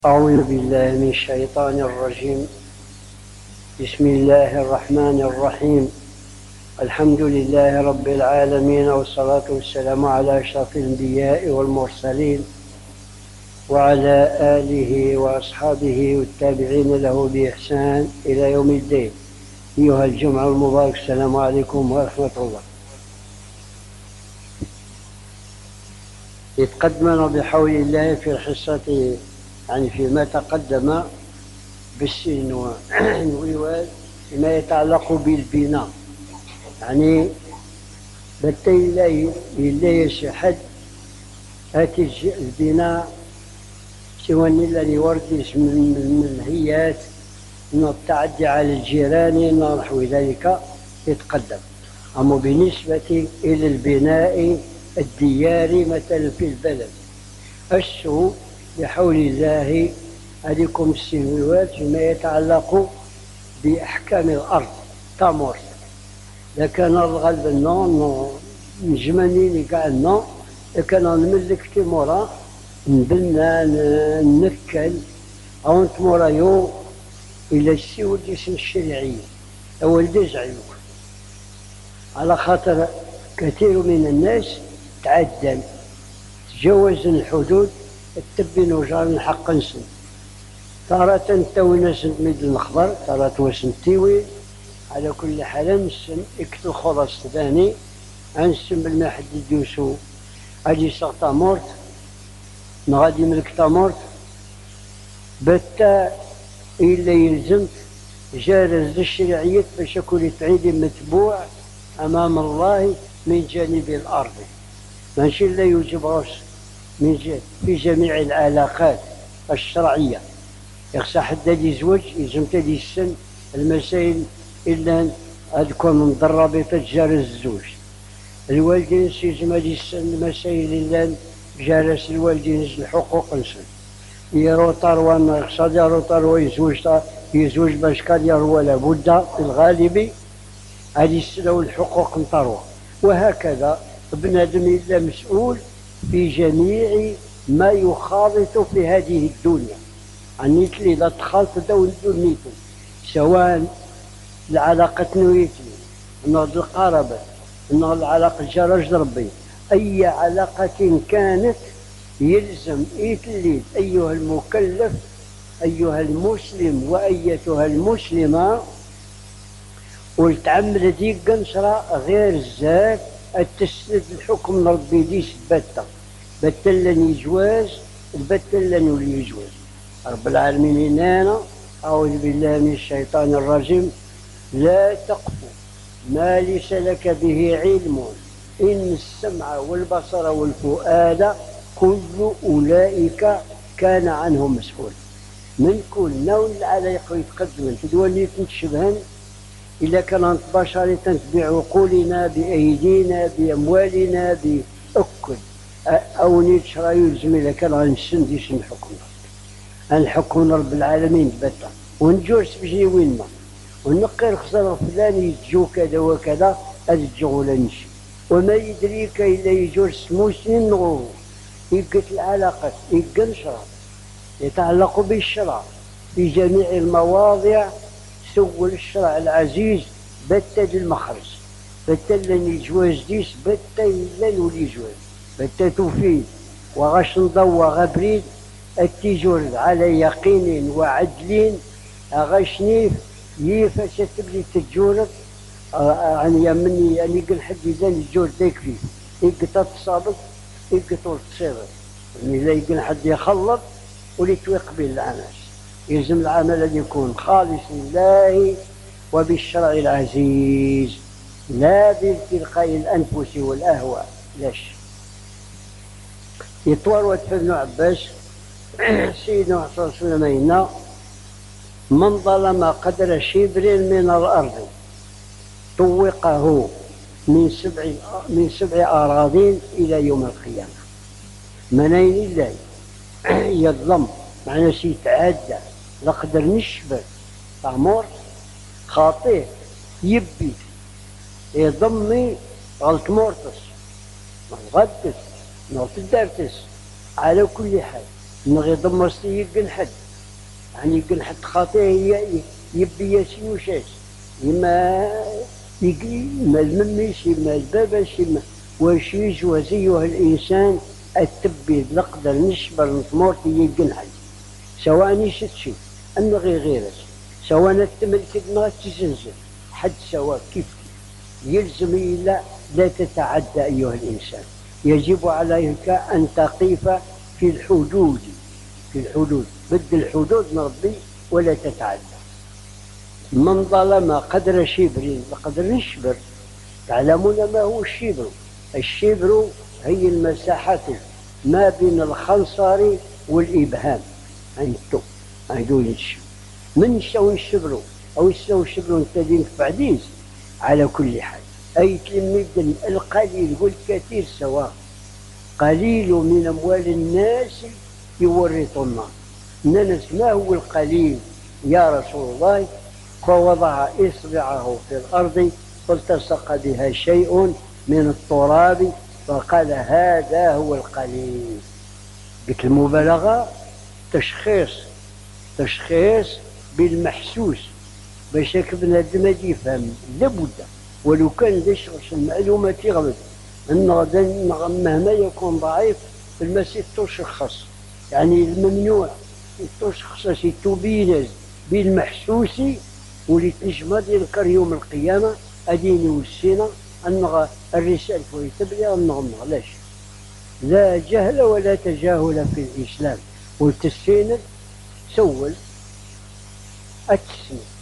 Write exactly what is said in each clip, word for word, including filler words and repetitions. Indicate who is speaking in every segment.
Speaker 1: أعوذ بالله من الشيطان الرجيم. بسم الله الرحمن الرحيم. الحمد لله رب العالمين، والصلاة والسلام على أشرف الأنبياء والمرسلين وعلى آله وأصحابه والتابعين له بإحسان إلى يوم الدين. أيها الجمعة المبارك، السلام عليكم ورحمة الله. يتقدمنا بحول الله في الحصة، يعني فيما تقدم بالسن والوال فيما يتعلق بالبناء، يعني بالتالي لا يشحد هاتي البناء سوى الذي ورد من الهيئات من التعدي على الجيران ونحو ذلك يتقدم. أما بالنسبة إلى البناء الدياري مثلا في البلد، السوء بحول الله عليكم السنوات فيما يتعلق بأحكام الأرض تامور. لكن الغالب أنه نجمني كأنه لكن نملك تمورا نبنى ننكل أو نتمورا يو إلى السيول ديسن الشرعية أول دزعيوك، على خاطر كثير من الناس تعدل تجاوز الحدود التبين وجار حق نسن، تارة توينا سن ميد الخضر، تارة وسن تيوي. على كل حال نسن اكتو خلاص ثاني انسن بالمحد يدوسو اجي سغطا مورت نغادي ملك تامورت بتا إلا يلزمت جارز الشرعية باش يكون تعيد متبوع أمام الله من جانب الأرض، ماشي لا يوجب راس من في جميع العلاقات الشرعية. يخصى حتى يزوج يلزم تدي السن المسائل إلا تكون مضربة جارز الزوج. الوالدين يلزم هذه السن المسائل إلا جارس الوالدين الحقوق نسن. يرو طروان يخصى يرو طرو يزوج يزوج باش كان يروى لابد في الغالب هذه السنة والحقوق نطروى. وهكذا بنادم إلا مسؤول في جميع ما يخالط في هذه الدنيا، عنيت لي لا تخالط دون دنيته، سواء العلاقة نويتي انه القرابة انه العلاقة جرج ربي، اي علاقة كانت يلزم إيتلي ايها المكلف ايها المسلم وايتها المسلمة والتعمل ديك قنصرة غير الزاد التسلد الحكم ربي ديس بتا بتلني جواز البتلني ولي جواز. رب العالمين هنا أعوذ بالله من الشيطان الرجيم: لا تقف ما ليس لك به علم إن السمع والبصر والفؤاد كل أولئك كان عنه مسؤول. من كل نوع العلاقة يتقدم تدولي تشبهن إذا كانت بشر تنتبع عقولنا بأيدينا بأموالنا بأكل أو نتشرى يلزم إذا كان غنسن ديش نحكم نحكم رب العالمين بتا ونجوز بشي وين ما ونقر خسر فلان يتجو كذا وكذا أتجو ولا نشي وما يدريك إلا يجوز مسلم نغوه يقت العلاقة يقن شرع يتعلق بالشرع في جميع المواضع سول الشرع العزيز بتا المخرج بتا لن يجواز ديس بتا لن ولي جواز بتا توفيد وغاش نضوى غبريد التجور على يقين وعدل غاشنيف يفاش تبلي تجورك يعني يمني يعني يقول حد يزال الجور ديك فيه يقطع تصابك يقطع تصيبك، يعني لا يقول حد يخلط ولي توقبل العناس. يلزم العمل أن يكون خالص لله وبالشرع العزيز لا بتلقاء الأنفس والأهواء. لاش يطور وتفهم ابن عباس سيدنا صلى الله عليه وسلم: من ظلم قدر شبر من الأرض طوقه من سبع من سبع أراضين إلى يوم القيامة. منين الله يظلم معناه شي يتعدى لقدر نشبر تعمر خاطئ يبي يضمي غلط مورتس ما غدس نوت الدارتس. على كل حال نغي ضمرستي يقن حد يعني يقن حد خاطيه يبي ياسين وشاش يما يما المميش يما الباباش يما واش يجوز ايها الانسان التبي نقدر نشبر نثمورتي يقن حد سواء نشت شي أن غير غيرك سواء نتملك ما تزنزل حد سواء كيف يلزم إلا لا تتعدى أيها الإنسان. يجب عليك أن تقف في الحدود في الحدود بد الحدود نربي ولا تتعدى. من ظلم قدر شبر قدر نشبر. تعلمون ما هو الشبر؟ الشبر هي المساحة ما بين الخنصر والإبهام أنتو هيدول الشبر. من يسوي الشبر أو يسوي الشبر انت بعديز على كل حال أي تلميذ القليل والكثير سواء. قليل من أموال الناس يورث النار. الناس ما هو القليل يا رسول الله؟ فوضع إصبعه في الأرض فالتصق بها شيء من التراب فقال هذا هو القليل. قلت المبالغة تشخيص تشخيص بالمحسوس باش بنادم يفهم لابد ولو كان يشخص المعلومة تغلط أن مهما يكون ضعيف المسيح تشخص يعني الممنوع تشخص تبين بالمحسوس ولي تنجم يذكر يوم القيامة أديني والسينة أن الرسالة ويتبلي أن علاش لا جهل ولا تجاهل في الإسلام. والتسفين سول التسمية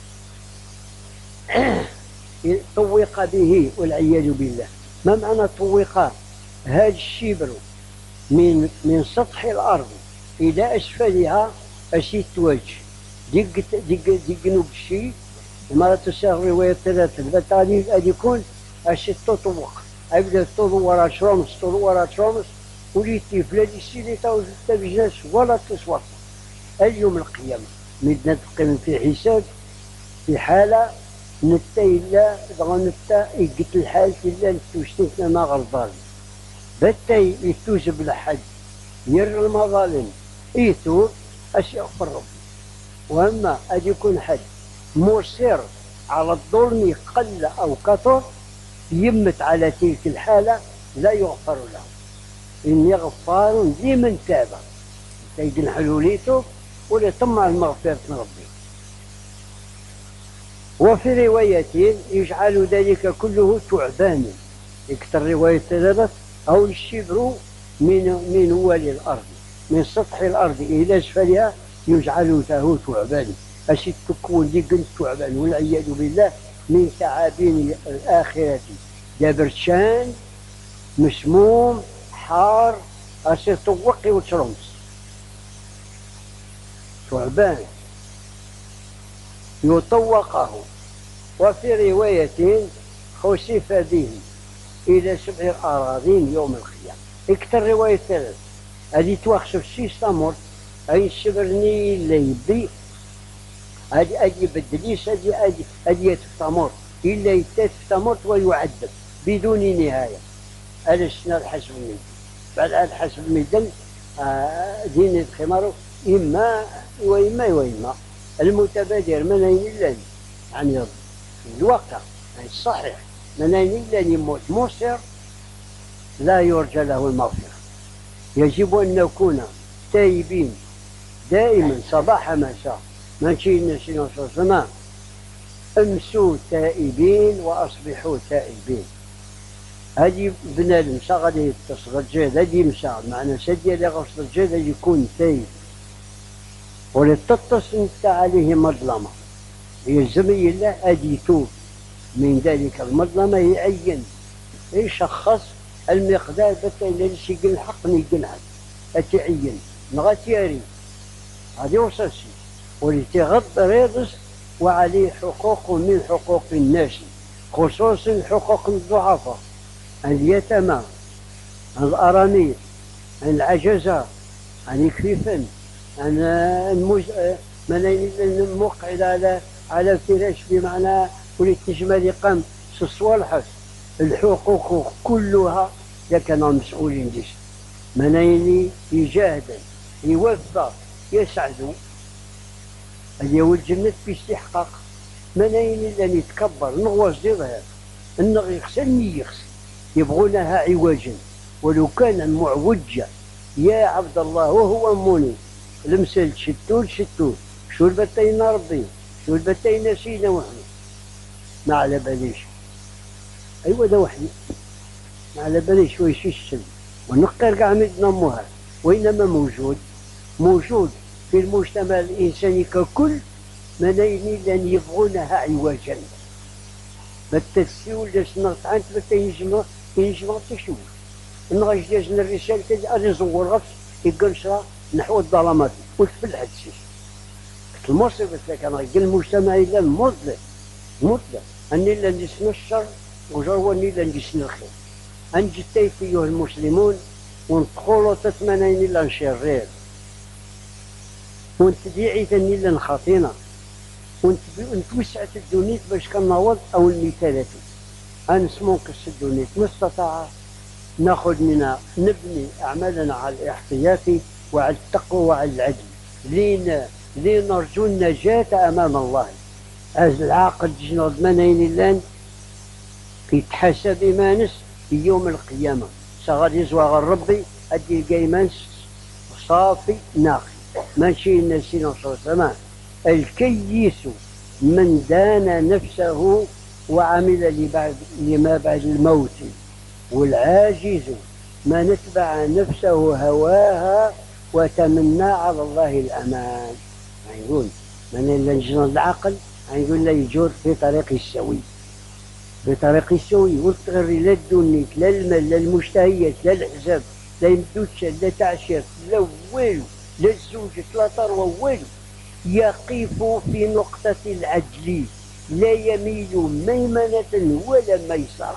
Speaker 1: طوق به والعياذ بالله. ما معنى طوق؟ هذا الشبر من من سطح الأرض إلى أسفلها أشي توجه دق دق دقنوا بالشيء وما تساغ رواية ثلاثة البتالي أن يكون أشي تطوق أبدا تطوق ورا شرمس تطوق ورا شرمس وليتي فلادي سيدي توجد تبجناش ولا تصور. اليوم القيامة مدنا تقيم في حساب في حالة نتا إلا إذا نتا يقت الحال إلا نتوشتنا ما غرضان بتا يتوجب لحد ير المظالم إيتو أش يغفر ربي. وأما أن يكون حد مصر على الظلم قل أو كثر يمت على تلك الحالة لا يغفر له. إني غفار لمن تاب تيجن حلوليته ولا طمع المغفرة من ربي. وفي رواية يجعل ذلك كله ثعبانا يكثر رواية ثلاثة أو الشبر من من ولي الأرض من سطح الأرض إلى أسفلها يجعل له ثعبانا. أشي تكون ديك ثعبان والعياذ بالله من ثعابين الآخرة دابرشان مسموم حار أشي طوقي وترمس ثعبان يطوقه. وفي رواية خسف به إلى سبع أراضين يوم القيامة. اكثر رواية ثلاث هذه توخسف شي سامور أي شبرني اللي يبي هذه أجي بدليس هذه أجي أجي يتفتمر إلا يتفتمر ويعذب بدون نهاية. هذا السنة الحسب الميدان بعد الحسب الميدان آه دين الخمار إما وإما وإما المتبادر من أين إلا يعني الواقع يعني الصحيح من أين إلا يموت مصر لا يرجى له المغفرة. يجب أن نكون تائبين دائما صباح مساء ماشي نسينا صوصنا امسوا تائبين وأصبحوا تائبين. هذه بنادم غادي يتصل الجهد هذه مساء معنى سدي اللي غوصل الجهد هذه يكون تايب ولا تتصل انت عليه مظلمة يلزم الله أدي يتوب من ذلك المظلمة يعين يشخص المقدار بتا إلا لشي الحق نيقنعك أتعين نغتياري هذه وصلشي ولتغض ريضس وعليه حقوق من حقوق الناس خصوصا حقوق الضعفاء اليتامى الأرامل العجزة عن كفيفا عن المج... من المقعد على على الفراش بمعنى ولي تجمل يقام الصوالح الحقوق كلها لكن المسؤولين ديش منين يجاهد يوفى يسعدوا اليوم الجنة باستحقاق منين إلا يتكبر نغوص ظهر النغ يغسل يغسل يبغونها عوجا ولو كان معوجة يا عبد الله وهو موني المثل شتول شتول شو البتين ربي شو البتين سينا وحنا ما على باليش أيوة ده وحدي ما على باليش ويش السن ونقر قاع مدنا موها وإنما موجود موجود في المجتمع الإنساني ككل منين لأن يبغونها عوجا بالتسيول جاش نغط عنت بتينجمع ينجمع تشوف نغاش جاش الرسالة تجي أري زور غفص يقنشرا نحو الظلامات وتفل حدسيش المصري بس لك أنا قل المجتمع إلا المظلم مطلق أني إلا نجسنا الشر وجرواني إلا نجسنا الخير أنجتيت أيها المسلمون وندخلوا تتمنين إلا نشرير ونتدعي ثاني إلا نخاطينا ونتوسعت الدنيا باش كنعوض أو المثالات أنسمو نقص الدنيا ما استطاع ناخذ منها نبني أعمالنا على الاحتياطي وعلى التقوى وعلى العدل لين لين نرجو النجاة أمام الله هذا العاقل جنود منين اللان يتحاسب إيمانس في يوم القيامة صغر يزوى ربي أدي القيمانس صافي ناقي ماشي نسينا صلى الله عليه وسلم الكيس من دان نفسه وعمل لبعد لما بعد الموت والعاجز ما نتبع نفسه هواها وتمنى على الله الأمان يقول من اللي نجنى العقل يقول لا يجور في طريق السوي في طريق السوي وتغري لا الدنيا لا المال لا المشتهيات لا الحزب لا يمدوتش لا تعشير لا والو لا الزوجة لا ثروة والو يقف في نقطة العدل لا يميل ميمنة ولا ميسرة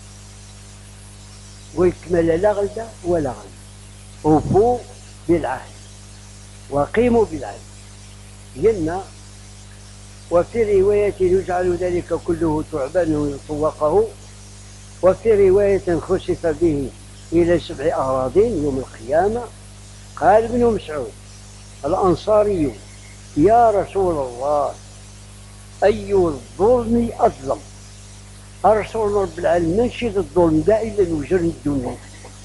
Speaker 1: ويكمل لا غلبة ولا غلبة وفوا بالعهد وقيموا بالعهد قلنا وفي رواية يجعل ذلك كله ثعبان ويطوقه وفي رواية خسف به إلى سبع أراضين يوم القيامة قال ابن مسعود الأنصاري يا رسول الله أي الظلم أظلم الرسول رب العالمين ماشي الظلم دا إلا نوجر الدنيا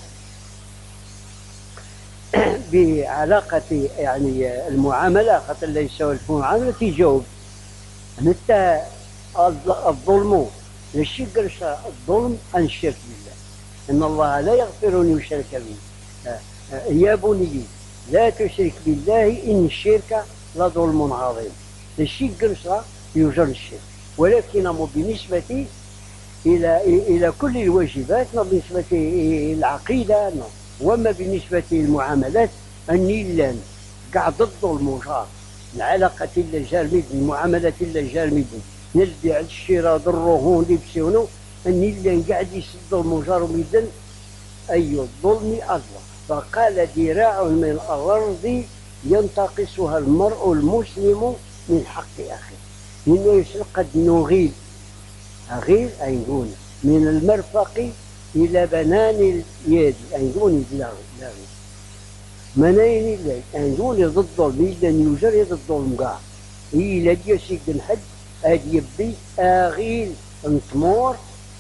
Speaker 1: بعلاقة يعني المعاملة خاطر ليس المعاملة تجاوب نتا الظلم الشرك الظلم عن الشرك بالله إن الله لا يغفر أن يشرك به يا بني لا تشرك بالله إن الشرك لظلم عظيم الشرك يوجر الشرك ولكن بالنسبة إلى إلى كل الواجبات بالنسبة إلى العقيدة وما بالنسبة للمعاملات النيلان قاع ضد الظلم العلاقة إلا جارميد المعاملات إلا جارميد نلبيع الشراء الرهون لبسيونو النيلان قاعد يسد المجار ميدن أي الظلم أظلم فقال ذراع من الأرض ينتقصها المرء المسلم من حق أخيه إنه يسرق النغيل أغيل أيقون من المرفق إلى بنان اليد أيقون لا لا منين الليل أيقون ضد الظلم إلا يوجر ضد الظلم قاع إلا ديسيك الحد أد يبي أغيل انتمور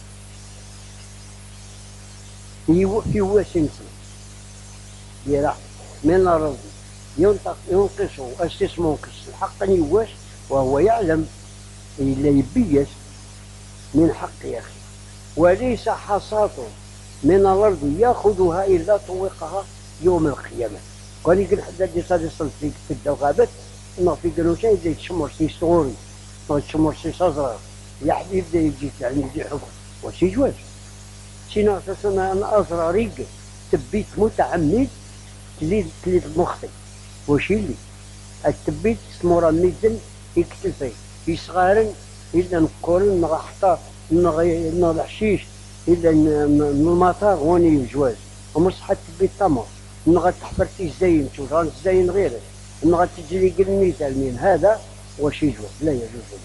Speaker 1: في وسنسي يرى من الأرض ينطق ينقصه أسس منقص الحق يواش وهو يعلم إلا يبيس من حق أخي وليس حصاته من الأرض يأخذها إلا طوقها يوم القيامة كان يقول حدا اللي صار يصل في الدوغابات إنه في قالوا يبدا يتشمر سي صغوري أو يتشمر سي صغار يا حبيبي يبدا يجي يعني يجي حب وشي جواز سينا أساسا أنا أزرى ريق تبيت متعمد تليد تليد مخطئ وشي اللي التبيت اسمه رميدن يكتفي في صغارن إلا نقول نغا حتى نغا الحشيش إلا المطار هوني الجواز ومصحة تبيت تمر نغا تحفرتي الزين تشوف راه الزين غيره نغا تجري قلنيتا من هذا وشي جواز لا يجوز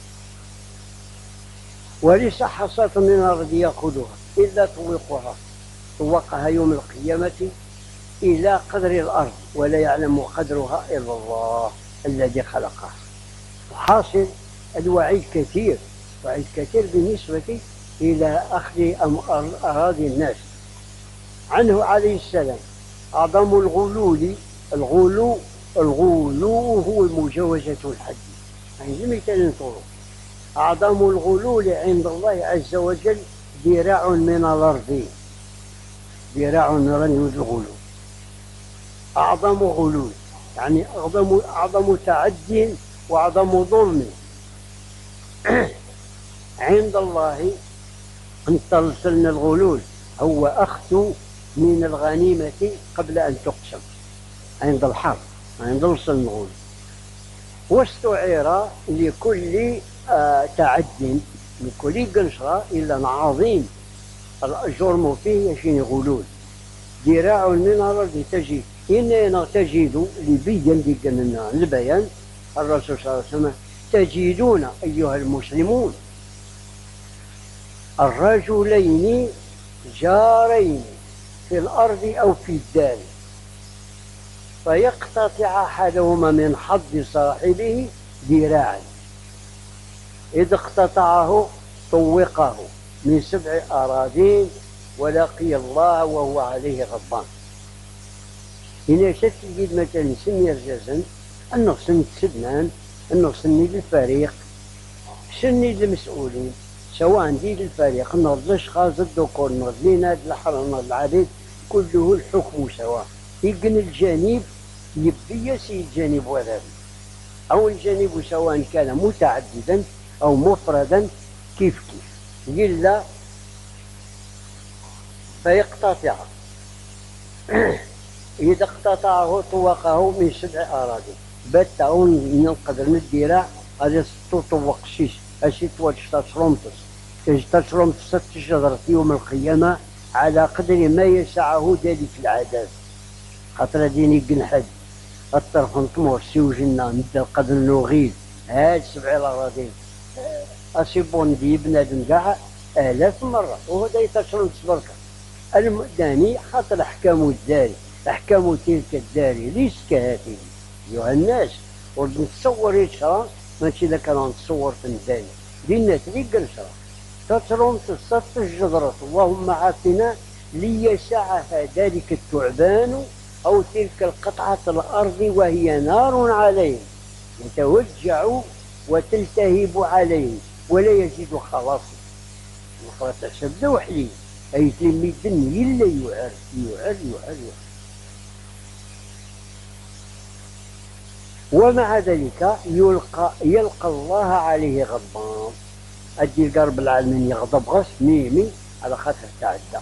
Speaker 1: وليس حصاة من الأرض يأخذها إلا طوقها طوقها يوم القيامة إلى قدر الأرض، ولا يعلم قدرها إلا الله الذي خلقها. حاصل الوعيد كثير، وعيد كثير بالنسبة إلى أخذ أراضي الناس. عنه عليه السلام: أعظم الغلول الغلو الغلو هو مجاوزة الحد. يعني مثال طرق: أعظم الغلول عند الله عز وجل ذراع من الأرض، ذراع من الغلول. أعظم غلول يعني أعظم أعظم تعد وأعظم ظلم عند الله. أن ترسلن الغلول هو أخذ من الغنيمة قبل أن تقسم عند الحرب، عند وصل الغلول. واستعير لكل آه تعد، لكل قنصرة إلا عظيم الجرم فيه يشين غلول. ذراع من الأرض تجد إننا تجد لبيان لنا البيان الرسول صلى الله عليه وسلم: تجدون أيها المسلمون الرجلين جارين في الأرض أو في الدار، فيقتطع أحدهما من حظ صاحبه ذراعا، إذا اقتطعه طوقه من سبع أراضين ولقي الله وهو عليه غضبان. هنا تجد مثلا سني رجازا أنه سن سدنان، أنه سني للفريق، سني للمسؤولين، سواء دي للفريق نرد الأشخاص الذكور نرد ليناد الحرم نرد العبيد، كله الحكم سواء. يقن الجانب يبدي يسي الجانب وذلك، أو الجانب سواء كان متعددا أو مفردا كيف كيف. إلا فيقتطع إذا اقتطعه طوقه من سبع أراضي بته ينقدر من الذراع هذا ستو طوق شيش أشي توجه تشرمتس تشرمتس ست شجرة يوم القيامة على قدر ما يسعه ذلك العذاب. خاطر ديني قنحد الطرف نطمور سيوجنا مثل قدر نغيل هاد سبع الأراضي أسيبون دي بنادم كاع آلاف مرة، وهذا يتشرمتس بركة. المداني خاطر أحكام الداري، أحكام تلك الداري ليس كهذه أيها الناس. ورد نتصور يشرى ماشي إذا كان نتصور في الداني دينا تلي قنشرة تترون تصف الجدرة اللهم عافنا ليسعها ذلك الثعبان أو تلك القطعة الأرض وهي نار عليهم يتوجع وتلتهب عليهم ولا يجد خلاص. نقرأ تحسب لوحلي أي تلمي الدنيا إلا يعر يعر يعر يعر. ومع ذلك يلقى يلقى الله عليه غضبان. أجي القرب العالمين يغضب غص ميمي على خاطر تعدى.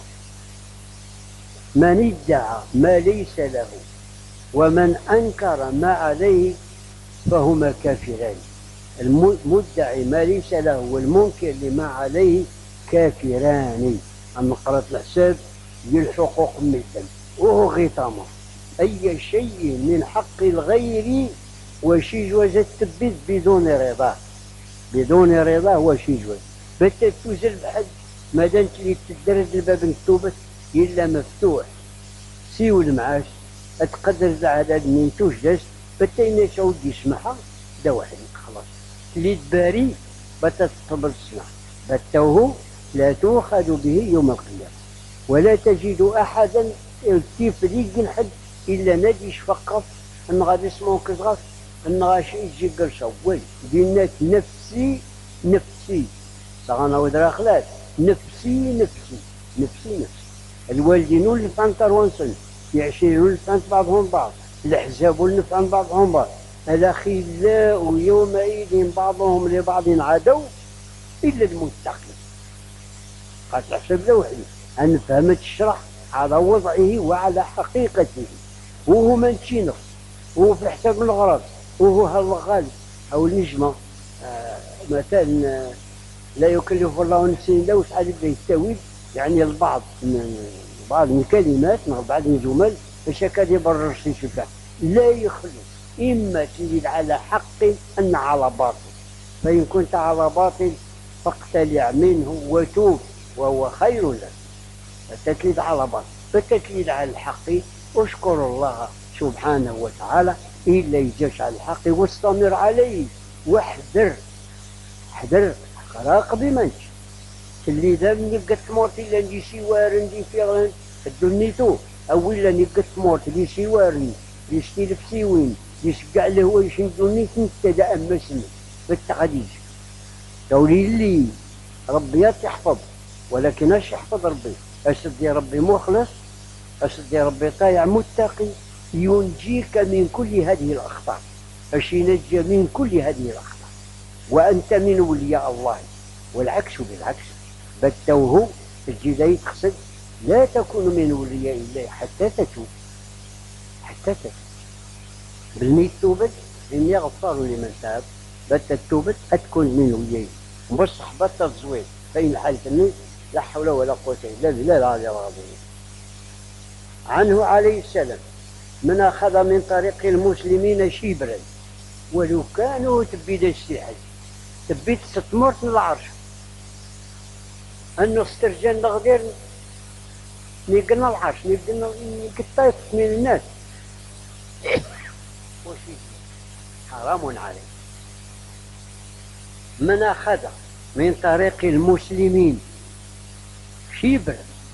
Speaker 1: من ادعى ما ليس له ومن أنكر ما عليه فهما كافران. المدعي ما ليس له والمنكر لما عليه كافران. أما قرأت الحساب للحقوق مثل وهو غطامة أي شيء من حق الغير وشي جواز التبت بدون رضاه، بدون رضاه وشي جواز بتا توزل بحد ما دامت لي تدرد الباب مكتوبة إلا مفتوح سيو المعاش تقدر العدد من توجد بتا ينشاو يسمحها دا واحد خلاص اللي تباري بتا تقبل السمح بتاوه لا تؤخذ به يوم القيامة. ولا تجد أحدا كيف ليق حد إلا ناديش فقط أن غادي يسمعو كزغاس أن غاشي يجي قرشة وي دينات نفسي نفسي صغانا ودرا خلاص نفسي نفسي نفسي نفسي. الوالدين اللي فانتر وانسن يعشرون اللي فانت بعضهم بعض الأحزاب اللي فانت بعضهم بعض الأخلاء يومئذ بعضهم لبعض عدو إلا المتقين. قد تحسب لوحدي أن فهمت الشرح على وضعه وعلى حقيقته وهو ماشي نقص وهو في حساب الغرض وهو هالغالب أو النجمة. آه مثلا آه لا يكلف الله نفسا إلا وسعها يبدا يستوي يعني البعض من بعض من الكلمات مع بعض من الجمل باش هكا يبرر شي شفاء لا يخلو إما تزيد على حق أن على باطل. فإن كنت على باطل فاقتلع منه وتوب وهو خير لك. التكليد على باطل فالتكليد على الحق اشكر الله سبحانه وتعالى إلا يجاش على الحق واستمر عليه، واحذر احذر راقب منش اللي ذا نبقى تمورتي إلا ندي سوارن دي فيغن الدنيتو أو إلا نبقى تمورت دي سوارن دي ستيلف سيوين دي سقع له ويشن دنيت نتدى أمسني بالتقديس دولي اللي ربي يحفظ، ولكن اش يحفظ ربي؟ أسد يا ربي مخلص، أسد يا ربي طايع متقي ينجيك من كل هذه الأخطار، اش ينجى من كل هذه الأخطار وأنت من أولياء الله. والعكس بالعكس بتوه الجداي تقصد لا تكون من أولياء الله حتى تتوب، حتى تتوب بالميت توبت إني غفار لمن تاب، بت توبت أتكون من أولياء بصح بت الزويد فإن الحالة النيت لا حول ولا قوة إلا بالله العلي العظيم. عنه عليه السلام من أخذ من طريق المسلمين شبرا ولو كانوا تبيد السحج تبيت ستمرت من العرش أنه استرجان لغدير نيقلنا العرش نيقلنا نقطيت من الناس وشي حرام عليه. من أخذ من طريق المسلمين شبرا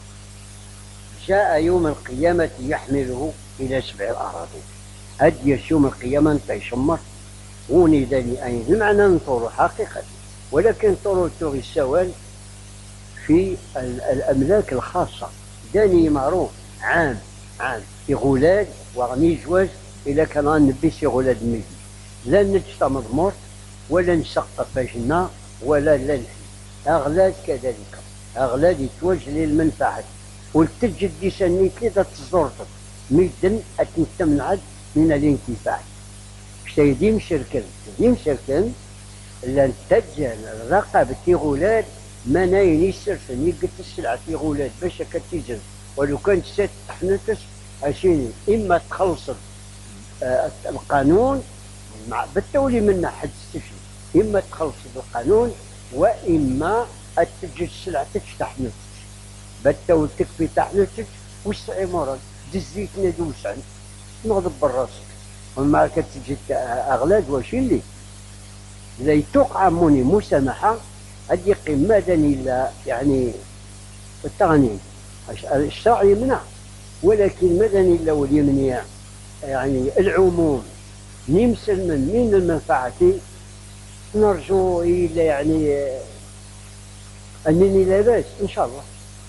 Speaker 1: جاء يوم القيامة يحمله إلى سبع الأراضي. هدي يوم القيامة انت يشمر ونداني أين بمعنى نطور حقيقة، ولكن طور التوغي السوال في الأملاك الخاصة داني معروف عام عام يغولاد وغني جواز إلا كان غنبي سي غولاد ميدي لا نجتا مضمور ولا نسقف جنا ولا لا الحي. أغلاد كذلك أغلاد يتوجه للمنفعة والتجد دي سنيت لذا تزورتك ميدن أتنتمنعد من الانتفاع. شتي ديم شركن ديم شركن لان تجن الرقابة تيغولاد ما ناين يسرسن يقت السلعة تيغولاد باش كتيجن ولو كانت سات تحنتس عشان إما تخلص آه القانون مع بالتولي منا حد السجن، إما تخلص القانون وإما أتجد السلعة تحنتس بالتولي تكفي تحنتس وسعي مرض دزيت ندوس عن نغضب براسك وما كتجد أغلاد واش اللي لا يتوقع موني مسامحة هذه قمة إلا يعني التغني الشرع يمنع، ولكن مدني إلا واليمنع يعني العموم نمسل من من المنفعة نرجو إلا يعني أنني لا بأس إن شاء الله.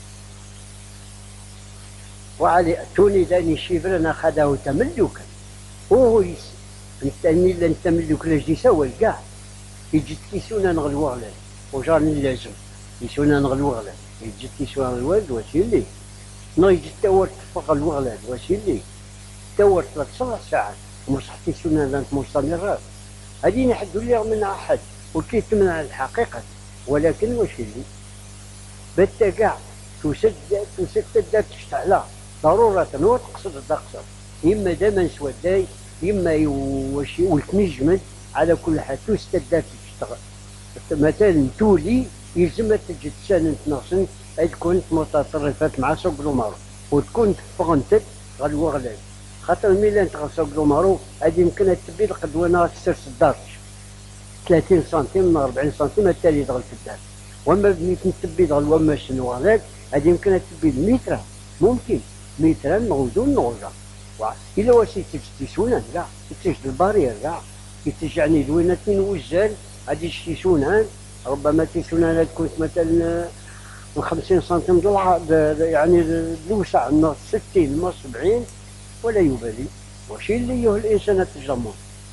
Speaker 1: وعلي توني داني شبرا أخذه تملكا وهو يس انتني لن تملك لاش يسوى كاع يجي كيسونا نغلو غلال وجارني لازم يسونا نغلو غلال يجي كيسونا الوالد واشي اللي نو يجي تاور تفق الوغلال واشي اللي تاور ثلاث سبع ساعات ومصح كيسونا لانت مستمرات هذه نحدو لي منها أحد وكيف تمنع الحقيقة، ولكن واشي اللي بتا كاع تسد تسد تشتعلا ضرورة وتقصد تقصد إما داما سوداي إما يوشي والتنجمد على كل حال تستدات تشتغل مثلا تولي يلزم تجد سنة ناصن تكون متطرفات مع سوق المعروف وتكون تفغنتك غلو غلال خاطر ميلان تغل سوق المعروف هذه يمكن تبي القدوة نهار تسير الدارج ثلاثين سنتيم من أربعين سنتيم التالي دغل في الدار، وما بنيت تبي دغل وما شنو غلال هذه يمكن تبي المتر ممكن مترا موزون نوجا إلا واش يتجسونا كاع يتجد البارير كاع يتجعني دوينتين وزال غادي يشتيسونها ربما تيسونا تكون مثلا من خمسين سنتيم ضلع يعني الوسع من ستين من سبعين ولا يبالي واش اللي يه الانسان التجمع.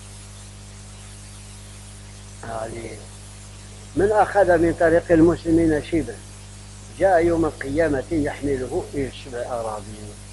Speaker 1: من اخذ من طريق المسلمين شبرا جاء يوم القيامة يحمله إلى السبع أراضي.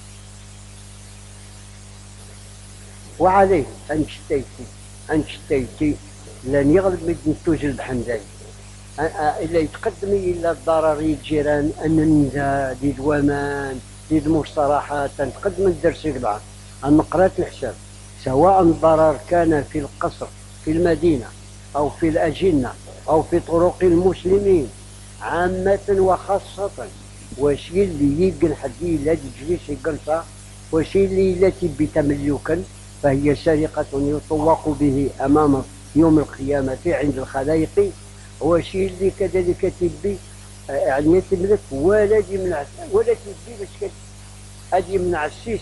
Speaker 1: وعليه أنشتيتي أنشتيتي لن يغلب من توجل بحمداي إلا يتقدمي إلا الضرري الجيران الننزا دي دوامان دي المصطلحات تقدم الدرس بعض عن قراءة الحساب سواء الضرر كان في القصر في المدينة أو في الأجنة أو في طرق المسلمين عامة وخاصة واش اللي يقن حدي لا تجلس يقنصا وشي اللي التي بتملكا فهي سرقة يطوق به أمام يوم القيامة عند الخلائق. وشي اللي كذلك تبي يعني تملك ولا يمنع ولا تبي باش هذه يمنع السيس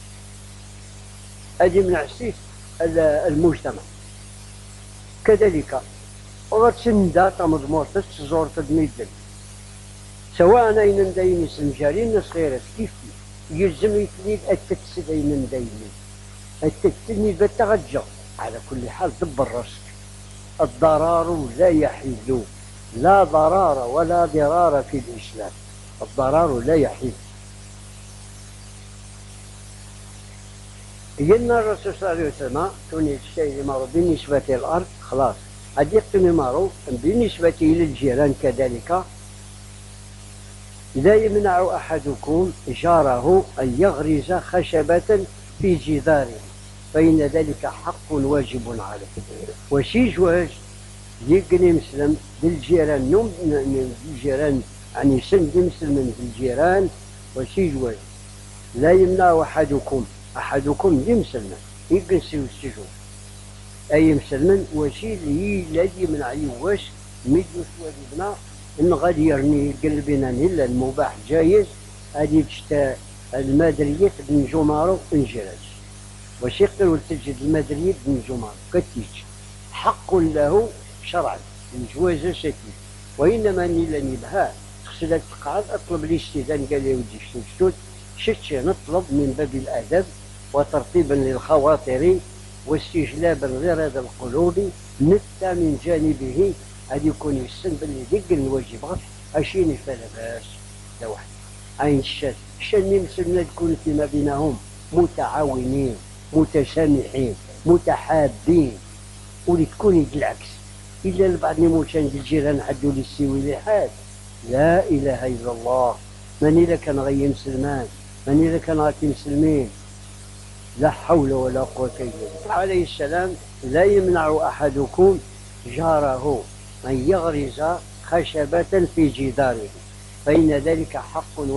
Speaker 1: هذه يمنع السيس المجتمع. كذلك وغتسندا تمضمور تزور تدميدل سواء أين ندين سنجارين صغيرة كيف يلزم يتنيد التكسد أين ندين التكسد بتغجر. على كل حال دبر راسك، الضرار لا يحل، لا ضرار ولا ضرار في الإسلام، الضرار لا يحل. قلنا الرسول صلى الله عليه وسلم توني الشيء مارو بالنسبة للأرض خلاص هذيك توني مارو بالنسبة للجيران كذلك. لا يمنع أحدكم جاره أن يغرز خشبة في جداره فإن ذلك حق واجب عليه. وشي جواج يقني مسلم بالجيران نوم الجيران يعني سند مسلم بالجيران. وشي جواج لا يمنع أحدكم أحدكم دي مسلم يقنسي السجون أي مسلم. وشي اللي الذي يمنع يواش ميدوش والدنا إن غادي يرني قلبنا إلا المباح جايز هذه تشتا المادرية بن جمارو انجراج. واش يقدروا تجد المادرية بن جمارو كتيج حق له شرعا الجواز شكل. وإنما إلا نبها خصنا تقعد أطلب الاستئذان قال لي ودي شتوت شتوت شتش نطلب من باب الأدب وترطيبا للخواطر واستجلابا لرد القلوب نتا من جانبه هذا يكون يسن باللي دق الواجبات عشيني فلا باس لا واحد عين الشات شني مسلمنا تكون فيما بينهم متعاونين متسامحين متحابين ولي تكوني بالعكس. الا البعض يموت عند الجيران عدوا لي السيوي لي حاد لا اله الا الله. ماني الا كان غير مسلمان ماني الا كان غير مسلمين لا حول ولا قوه الا بالله. عليه السلام لا يمنع احدكم جاره أن يغرز خشبة في جداره فإن ذلك حق و...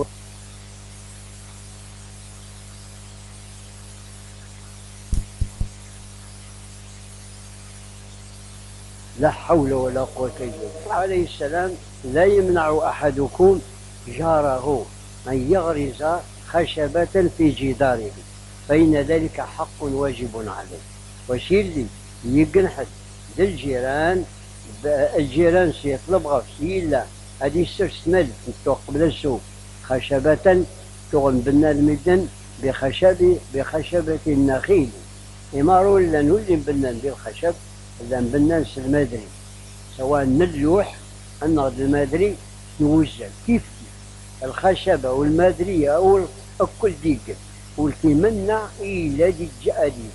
Speaker 1: لا حول ولا قوة إلا بالله. عليه السلام لا يمنع أحدكم جاره أن يغرز خشبة في جداره فإن ذلك حق واجب عليه. وشي اللي يقنحد للجيران الجيران سيطلب غفسي لا هذه السرسمال قبل السوق خشبة تغن بنا المدن بخشب بخشبة النخيل إمارو لا نولي بنا بالخشب لا بنا المدري سواء نلوح أن المدري نوزن كيف كيف الخشبة والمدرية أو الكل ديك والكيمنع إلى دي الجأديد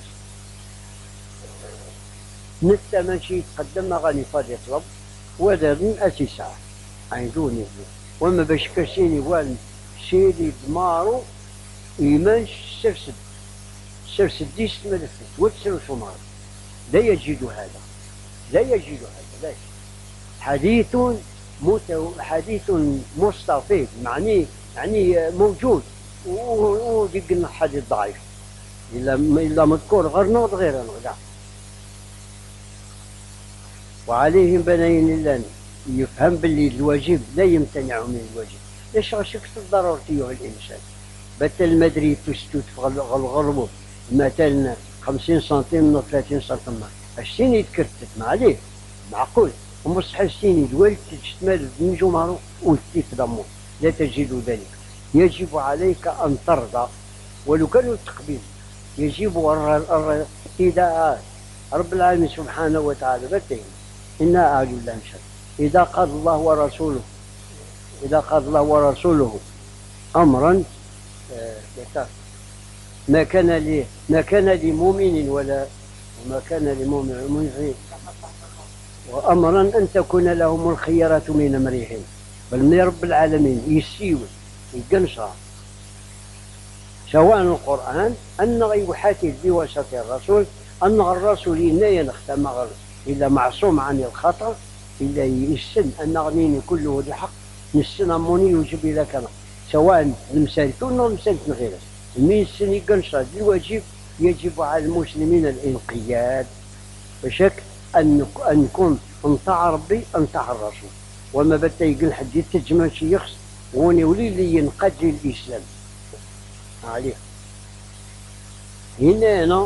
Speaker 1: نتا ماشي يتقدم غادي فاضي يطلب ودرن أتي ساعة عيدوني وما باش كاسيني وان سيدي دمارو إيمانش سرسد سرسد ديس ملفت وتسر سمار لا يجد هذا لا يجد هذا لا حديث مت حديث مستفيد معني يعني موجود وديك حديث ضعيف إلا إلا مذكور غير نوض غير نوض. وعليهم بنين الله يفهم باللي الواجب لا يمتنع من الواجب. ليش غاشك الضرورة أيها الإنسان بتل المدري تستوت في الغرب مثلا خمسين سنتيم من ثلاثين سنتيم السين يتكرتت ما عليه معقول ومصح السين يدول تشتمل من جمهره وتيك ضمه لا تجد ذلك. يجب عليك أن ترضى ولو كانوا التقبيل يجب إذا رب العالمين سبحانه وتعالى بتين إنا أعلو الله مشهد إذا قال الله ورسوله إذا قال الله ورسوله أمرا آه ما كان لي ما كان لمؤمن ولا وما كان لمؤمن وأمرا أن تكون لهم الخيرة من أمرهم بل من رب العالمين يسيوي يقنصها سواء القرآن أن يحاكي بواسطة الرسول أن الرسول إلا ينختم إلا معصوم عن الخطأ إلا يسن أن غنيني كله الحق نسن أموني يجب لك أنا سواء المسالتون أو المسالتون غيره من سن قنشة الواجب يجب على المسلمين الانقياد بشكل أن أن نكون نطاع ربي نطاع الرسول، وما بتا يقول حد يتجمل شي يخص وني ولي اللي ينقاد للإسلام عليه. هنا هنا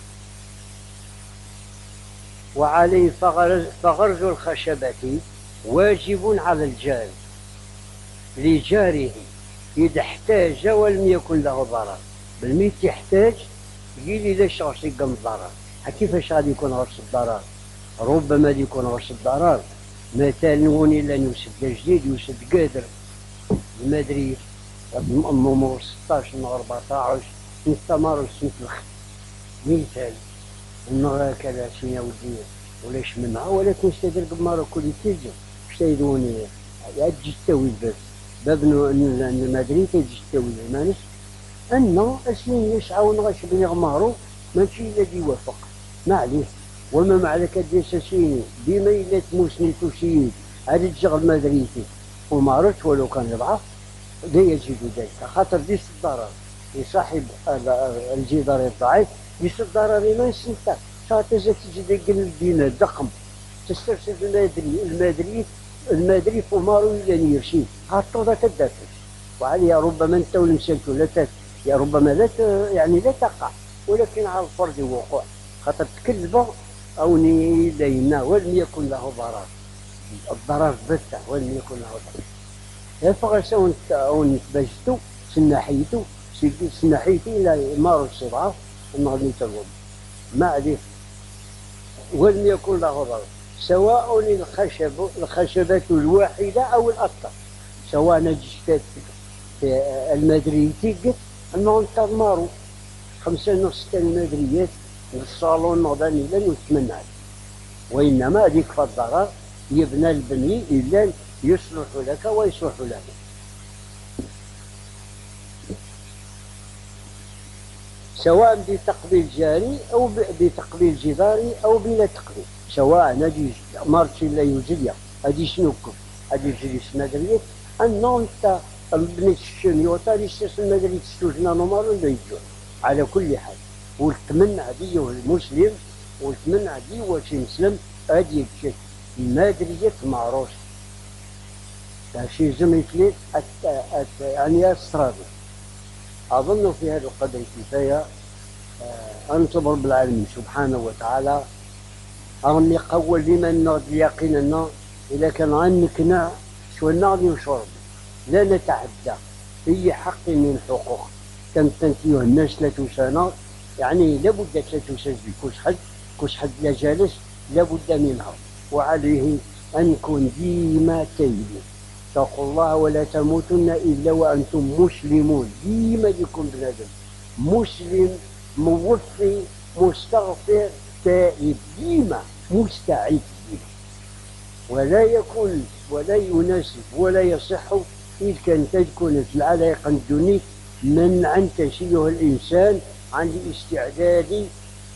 Speaker 1: وعليه فغرز, فغرز الخشبة واجب على الجار لجاره إذا احتاج ولم يكن له ضرر. بالميت يحتاج يقول لي ليش غاش يقم الضرر، كيفاش غادي يكون غرس الضرر؟ ربما يكون غرس الضرر مثلا وني لن يوسد جديد يوسد قادر المدري نمر ستاش نهار أربعطاش نستمر سنة الخ مثال النهار كذا شنيا ودي ولاش منها ولكن استدر قمارة كل تيجي شتايدوني يجي تستوي بس باب المدري تيجي تستوي مانش أن أسنين يسعون غاش بن يغمارو ماشي الذي يوافق ما عليه. وما مع لك ديساسيني ديما إلا تموسني توسيني هذه تشغل مدريتي وما رحت ولو كان يضعف لا يجد ذلك خاطر ديس الضرر لصاحب الجدار الضعيف ديس الضرر ما يسنتك شاطر تجي تقل الدين ضخم تسترسل المدري المدري المدري فمارو إلى نيرشي هاتوضا تدافش وعليها ربما انت والمسلك لا يا ربما لا يعني لا تقع ولكن على الفرد وقوع خاطر تكذبه أو لينا ولم يكن له ضرر الضرر بتاع ولم يكن له ضرر فغسون أو باجتو سنحيتو سنحيتي إلى مارو الصباح ونغني تلوم ما عليه ولم يكن له ضرر سواء الخشب الخشبة الواحدة أو الأكثر سواء نجشتات في المدريتي قلت أنهم تضمروا خمسة نص المدريات الصالون نغضاني لن يتمنى وإنما هذيك فالضرر يبنى البني إلا يصلح لك ويصلح لك سواء بتقبيل جاري أو بتقبيل جداري أو بلا تقبيل سواء هذه مارتشي لا يوجد هذه شنوكم هذه جليس مدريات أنه أنت بنيت الشمي وطالي سيس المدريات ستوجنا نمر لا يجون على كل حال والتمنع دي المسلم والتمنع دي واش مسلم هذه الشيء المادرية معروف شي زميتلي يعني استرادي أظن في هذا القدر كفاية. أنتم رب العالمين سبحانه وتعالى أغني قول لمن نغد اليقين أنه إذا كان غنكنا شو نغني وشرب لا نتعدى أي حق من حقوق كم تنتيه الناس ثلاث سنوات يعني لابد ثلاث سنوات كوش حد كوش حد لا جالس لابد منها وعليه أن نكون ديما تايبين اتقوا الله ولا تموتن إلا وأنتم مسلمون ديما يكون بنادم مسلم موفي مستغفر تائب ديما مستعد ولا يكون ولا يناسب ولا يصح إذ كان تكون في العلاقة الدنيا منعا تشيه الإنسان عن الاستعداد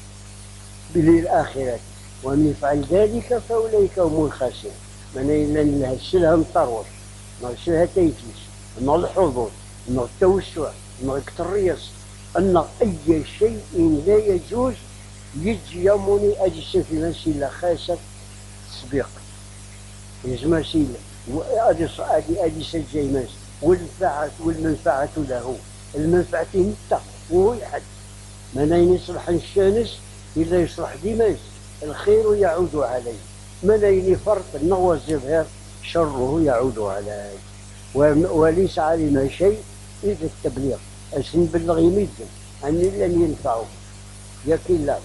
Speaker 1: للآخرة ومن يفعل ذلك فأولئك هم الخاسرون. من إلا نهشلها مطروش نهشلها تيتيش نهر الحضور نهر التوسع نهر الكتريس أن أي شيء لا يجوز يجي يموني أجي في ماشي لا خاسر تسبيق يجمع سيلا وأدي أدي أدي سجى ماس والمنفعة والمنفعة له المنفعة انت وهو يحد من يصلح الشانس إلا يصلح ديماس الخير يعود عليه من يفرط النغوى الزبهر شره يعود عليه وليس علينا شيء إلا التبليغ أش نبلغ يميزن أني لن ينفعه يكن لا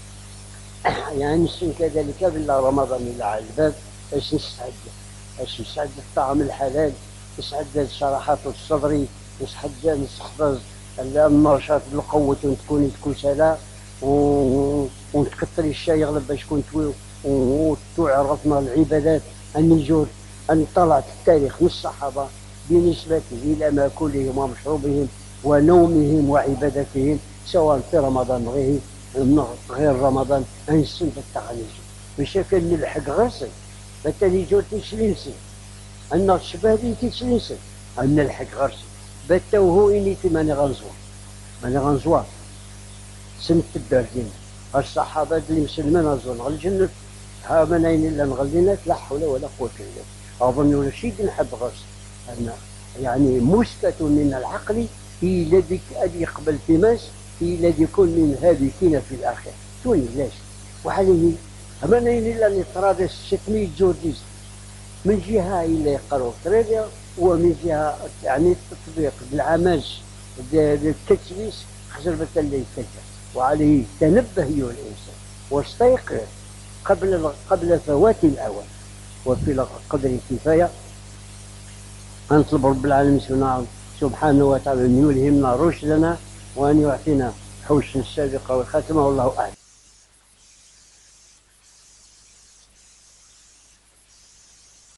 Speaker 1: يعني السن كذلك بالله رمضان إلى على الباب أش نستعد أش نستعد الطعام الحلال نستعد الشراحات الصدري نستعد نستحفظ النشاط بالقوة وتكون تكون سلا ونتكثر الشاي يغلب باش تكون وتعرفنا العبادات النجور أن طلعت التاريخ من الصحابة بالنسبة إلى مأكلهم ومشروبهم ونومهم وعبادتهم سواء في رمضان غير غير رمضان أن السنة التغنيج بشكل نلحق غسل بالتالي جو تشلين سن أن الشباب تشلين سن أن نلحق غسل بتوهو إني ثمانية غنزور ماني غنزوار سمت الدار ديالنا الصحابة اللي مسلمين أظن الجنة ها منين إلا نغلينات لا حول ولا قوة إلا بالله. أظن ولا شيء نحب غرس أن يعني مثبت من العقل في الذي أن يقبل في ماس في الذي يكون من هالكين في الآخر توني لاش وعليه منين إلا نترادس ستمية زورديس من جهة إلا يقرأوا تريديا ومن جهة يعني التطبيق بالعمل التدريس خسر اللي يتجه وعليه تنبه أيها الإنسان واستيقظ قبل قبل فوات الأوان. وفي القدر الكفاية نطلب رب العالمين سبحانه وتعالى أن يلهمنا رشدنا وأن يعطينا حسن السابقة والخاتمة والله أعلم.